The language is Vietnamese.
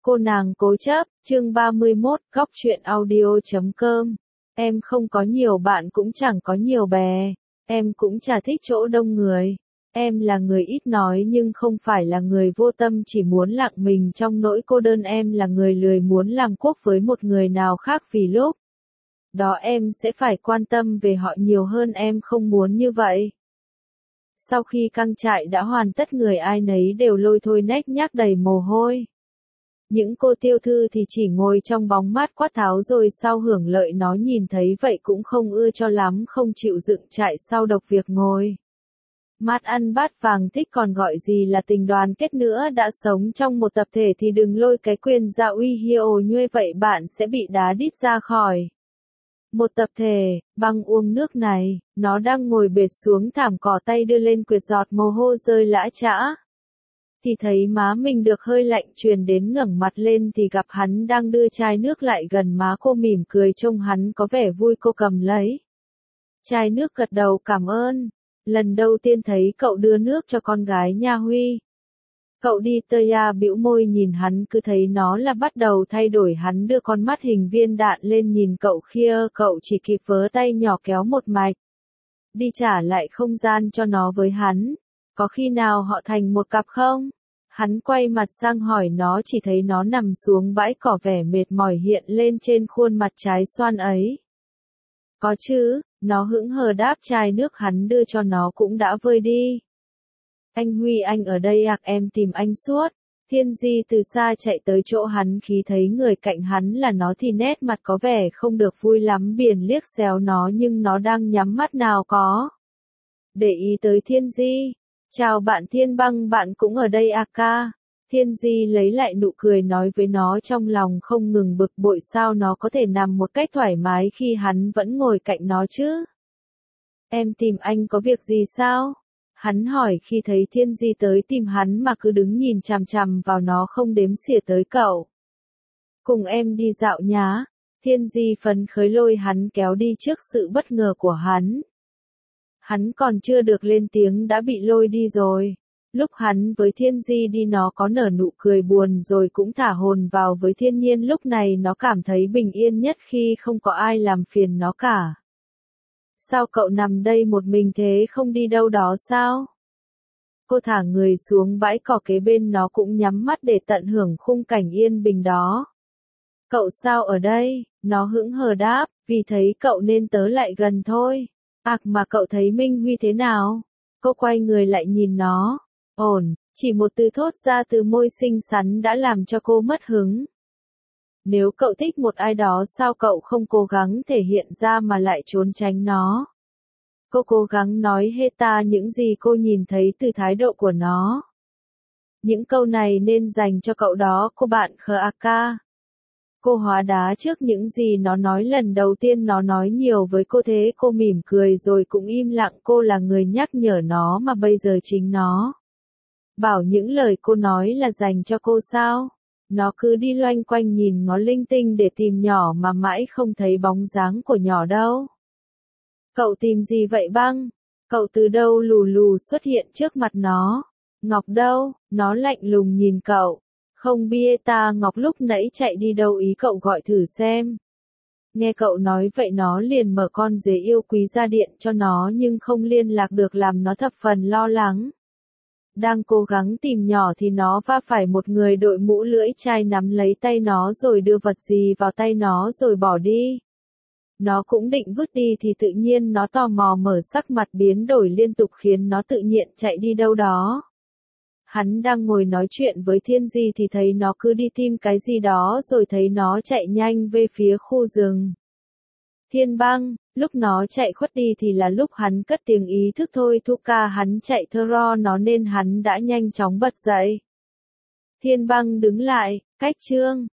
Cô nàng cố chấp, chương 31, góc truyện audio.com. Em không có nhiều bạn cũng chẳng có nhiều bè. Em cũng chả thích chỗ đông người. Em là người ít nói nhưng không phải là người vô tâm chỉ muốn lặng mình trong nỗi cô đơn. Em là người lười muốn làm quốc với một người nào khác vì lúc đó em sẽ phải quan tâm về họ nhiều hơn. Em không muốn như vậy. Sau khi căng trại đã hoàn tất, người ai nấy đều lôi thôi nách nhác đầy mồ hôi. Những cô tiêu thư thì chỉ ngồi trong bóng mát quát tháo rồi sau hưởng lợi, nó nhìn thấy vậy cũng không ưa cho lắm, không chịu dựng trại sau độc việc ngồi mát ăn bát vàng, thích còn gọi gì là tình đoàn kết nữa. Đã sống trong một tập thể thì đừng lôi cái quyền ra uy hiêu như vậy, bạn sẽ bị đá đít ra khỏi một tập thể. Băng uống nước này, nó đang ngồi bệt xuống thảm cỏ, tay đưa lên quệt giọt mồ hôi rơi lã chã. Thì thấy má mình được hơi lạnh truyền đến, ngẩng mặt lên thì gặp hắn đang đưa chai nước lại gần má cô, mỉm cười trông hắn có vẻ vui. Cô cầm lấy chai nước gật đầu cảm ơn. Lần đầu tiên thấy cậu đưa nước cho con gái nha Huy. Cậu đi tơi bĩu môi nhìn hắn, cứ thấy nó là bắt đầu thay đổi. Hắn đưa con mắt hình viên đạn lên nhìn cậu khia, cậu chỉ kịp vớ tay nhỏ kéo một mạch đi trả lại không gian cho nó với hắn. Có khi nào họ thành một cặp không? Hắn quay mặt sang hỏi nó, chỉ thấy nó nằm xuống bãi cỏ, vẻ mệt mỏi hiện lên trên khuôn mặt trái xoan ấy. Có chứ, nó hững hờ đáp. Chai nước hắn đưa cho nó cũng đã vơi đi. Anh Huy, anh ở đây ạ, em tìm anh suốt. Thiên Di từ xa chạy tới chỗ hắn, khi thấy người cạnh hắn là nó thì nét mặt có vẻ không được vui lắm, biển liếc xéo nó nhưng nó đang nhắm mắt nào có để ý tới Thiên Di. Chào bạn Thiên Băng, bạn cũng ở đây à ca? Thiên Di lấy lại nụ cười nói với nó, trong lòng không ngừng bực bội sao nó có thể nằm một cách thoải mái khi hắn vẫn ngồi cạnh nó chứ? Em tìm anh có việc gì sao? Hắn hỏi khi thấy Thiên Di tới tìm hắn mà cứ đứng nhìn chằm chằm vào nó không đếm xỉa tới cậu. Cùng em đi dạo nhá. Thiên Di phấn khởi lôi hắn kéo đi trước sự bất ngờ của hắn. Hắn còn chưa được lên tiếng đã bị lôi đi rồi. Lúc hắn với Thiên Di đi, nó có nở nụ cười buồn rồi cũng thả hồn vào với thiên nhiên. Lúc này nó cảm thấy bình yên nhất khi không có ai làm phiền nó cả. Sao cậu nằm đây một mình thế, không đi đâu đó sao? Cô thả người xuống bãi cỏ kế bên, nó cũng nhắm mắt để tận hưởng khung cảnh yên bình đó. Cậu sao ở đây? Nó hững hờ đáp, vì thấy cậu nên tớ lại gần thôi. Mà cậu thấy Minh Huy thế nào? Cô quay người lại nhìn nó. Ổn, chỉ một từ thốt ra từ môi xinh xắn đã làm cho cô mất hứng. Nếu cậu thích một ai đó sao cậu không cố gắng thể hiện ra mà lại trốn tránh nó? Cô cố gắng nói hết ta những gì cô nhìn thấy từ thái độ của nó. Những câu này nên dành cho cậu đó, cô bạn khờ a ca. Cô hóa đá trước những gì nó nói. Lần đầu tiên nó nói nhiều với cô thế, cô mỉm cười rồi cũng im lặng. Cô là người nhắc nhở nó mà bây giờ chính nó bảo những lời cô nói là dành cho cô sao? Nó cứ đi loanh quanh nhìn ngó linh tinh để tìm nhỏ mà mãi không thấy bóng dáng của nhỏ đâu. Cậu tìm gì vậy Băng? Cậu từ đâu lù lù xuất hiện trước mặt nó? Ngọc đâu? Nó lạnh lùng nhìn cậu. Không bia ta, Ngọc lúc nãy chạy đi đâu ý cậu gọi thử xem. Nghe cậu nói vậy nó liền mở con dế yêu quý ra điện cho nó nhưng không liên lạc được, làm nó thập phần lo lắng. Đang cố gắng tìm nhỏ thì nó va phải một người đội mũ lưỡi chai nắm lấy tay nó rồi đưa vật gì vào tay nó rồi bỏ đi. Nó cũng định vứt đi thì tự nhiên nó tò mò mở, sắc mặt biến đổi liên tục khiến nó tự nhiên chạy đi đâu đó. Hắn đang ngồi nói chuyện với Thiên Di thì thấy nó cứ đi tìm cái gì đó rồi thấy nó chạy nhanh về phía khu rừng. Thiên Băng, lúc nó chạy khuất đi thì là lúc hắn cất tiếng ý thức thôi thu ca, hắn chạy thơ ro nó nên hắn đã nhanh chóng bật dậy. Thiên Băng đứng lại, cách chương